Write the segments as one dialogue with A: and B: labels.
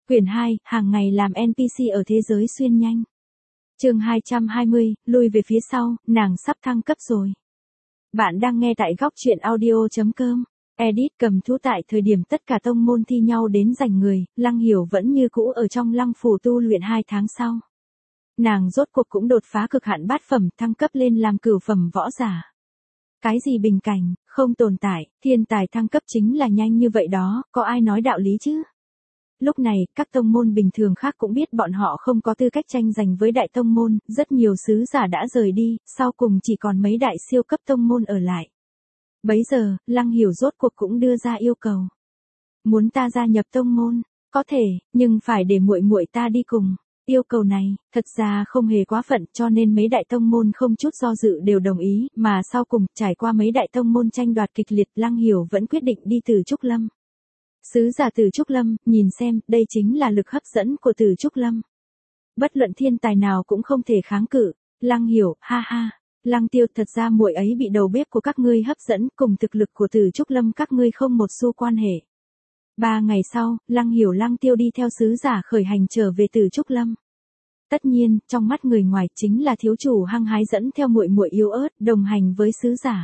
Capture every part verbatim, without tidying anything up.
A: Quyển hai, hàng ngày làm en pê xê ở thế giới xuyên nhanh. Chương hai trăm hai mươi, lui về phía sau, nàng sắp thăng cấp rồi. Bạn đang nghe tại góc truyện audio chấm com. Edit cầm thú tại thời điểm tất cả tông môn thi nhau đến giành người, Lăng Hiểu vẫn như cũ ở trong lăng phủ tu luyện hai tháng sau. Nàng rốt cuộc cũng đột phá cực hạn bát phẩm, thăng cấp lên làm cửu phẩm võ giả. Cái gì bình cảnh, không tồn tại, thiên tài thăng cấp chính là nhanh như vậy đó, có ai nói đạo lý chứ? Lúc này, các tông môn bình thường khác cũng biết bọn họ không có tư cách tranh giành với đại tông môn, rất nhiều sứ giả đã rời đi, sau cùng chỉ còn mấy đại siêu cấp tông môn ở lại. Bấy giờ, Lăng Hiểu rốt cuộc cũng đưa ra yêu cầu. Muốn ta gia nhập tông môn, có thể, nhưng phải để muội muội ta đi cùng. Yêu cầu này, thật ra không hề quá phận, cho nên mấy đại tông môn không chút do dự đều đồng ý, mà sau cùng, trải qua mấy đại tông môn tranh đoạt kịch liệt, Lăng Hiểu vẫn quyết định đi Từ Trúc Lâm. Sứ giả Từ Trúc Lâm, nhìn xem, đây chính là lực hấp dẫn của Từ Trúc Lâm. Bất luận thiên tài nào cũng không thể kháng cự. Lăng Hiểu, ha ha. Lăng Tiêu, thật ra muội ấy bị đầu bếp của các ngươi hấp dẫn, cùng thực lực của Từ Trúc Lâm các ngươi không một xu quan hệ. Ba ngày sau, Lăng Hiểu Lăng Tiêu đi theo sứ giả khởi hành trở về Từ Trúc Lâm. Tất nhiên, trong mắt người ngoài chính là thiếu chủ hăng hái dẫn theo muội muội yếu ớt, đồng hành với sứ giả.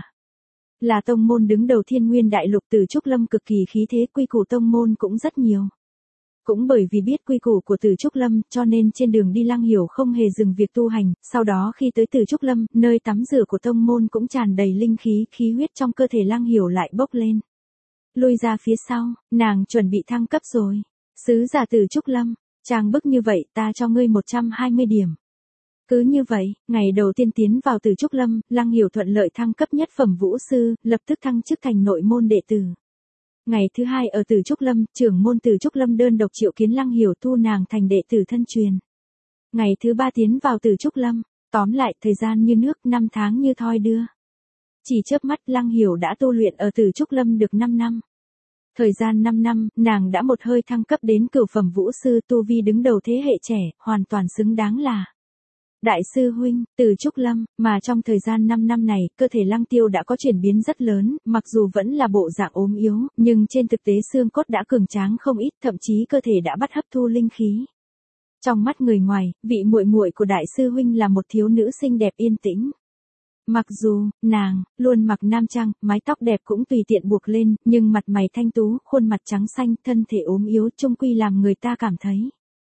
A: Là tông môn đứng đầu Thiên Nguyên Đại Lục, Từ Trúc Lâm cực kỳ khí thế, quy củ tông môn cũng rất nhiều. Cũng bởi vì biết quy củ của Từ Trúc Lâm, cho nên trên đường đi Lăng Hiểu không hề dừng việc tu hành, sau đó khi tới Từ Trúc Lâm, nơi tắm rửa của tông môn cũng tràn đầy linh khí, khí huyết trong cơ thể Lăng Hiểu lại bốc lên. Lui ra phía sau, nàng chuẩn bị thăng cấp rồi. Sứ giả Từ Trúc Lâm, trang bức như vậy ta cho ngươi một trăm hai mươi điểm. Cứ như vậy, ngày đầu tiên tiến vào Từ Trúc Lâm, Lăng Hiểu thuận lợi thăng cấp nhất phẩm vũ sư, lập tức thăng chức thành nội môn đệ tử. Ngày thứ hai ở Từ Trúc Lâm, trưởng môn Từ Trúc Lâm đơn độc triệu kiến Lăng Hiểu thu nàng thành đệ tử thân truyền. Ngày thứ ba tiến vào Từ Trúc Lâm, tóm lại thời gian như nước, năm tháng như thoi đưa. Chỉ chớp mắt Lăng Hiểu đã tu luyện ở Từ Trúc Lâm được năm năm. Thời gian năm năm, nàng đã một hơi thăng cấp đến cửu phẩm vũ sư, tu vi đứng đầu thế hệ trẻ, hoàn toàn xứng đáng là đại sư huynh, Từ Trúc Lâm, mà trong thời gian năm năm này, cơ thể Lăng Tiêu đã có chuyển biến rất lớn, mặc dù vẫn là bộ dạng ốm yếu, nhưng trên thực tế xương cốt đã cường tráng không ít, thậm chí cơ thể đã bắt hấp thu linh khí. Trong mắt người ngoài, vị muội muội của đại sư huynh là một thiếu nữ xinh đẹp yên tĩnh. Mặc dù, nàng, luôn mặc nam trang, mái tóc đẹp cũng tùy tiện buộc lên, nhưng mặt mày thanh tú, khuôn mặt trắng xanh, thân thể ốm yếu, chung quy làm người ta cảm thấy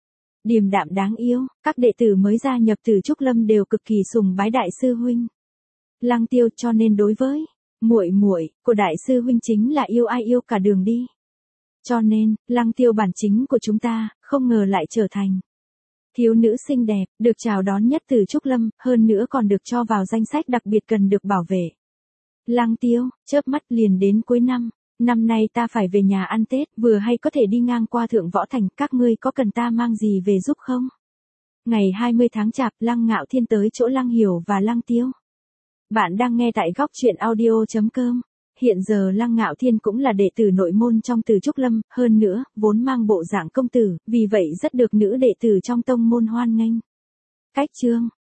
A: điềm đạm đáng yêu. Các đệ tử mới gia nhập Từ Trúc Lâm đều cực kỳ sùng bái đại sư huynh Lăng Tiêu, cho nên đối với muội muội của đại sư huynh chính là yêu ai yêu cả đường đi. Cho nên, Lăng Tiêu bản chính của chúng ta, không ngờ lại trở thành thiếu nữ xinh đẹp, được chào đón nhất Từ Trúc Lâm, hơn nữa còn được cho vào danh sách đặc biệt cần được bảo vệ. Lăng Tiêu, chớp mắt liền đến cuối năm. Năm nay ta phải về nhà ăn Tết, vừa hay có thể đi ngang qua Thượng Võ Thành, các ngươi có cần ta mang gì về giúp không? Ngày hai mươi tháng Chạp, Lăng Ngạo Thiên tới chỗ Lăng Hiểu và Lăng Tiêu. Bạn đang nghe tại góc truyện audio chấm com. Hiện giờ Lăng Ngạo Thiên cũng là đệ tử nội môn trong Từ Trúc Lâm, hơn nữa, vốn mang bộ dạng công tử, vì vậy rất được nữ đệ tử trong tông môn hoan nghênh. Cách chương,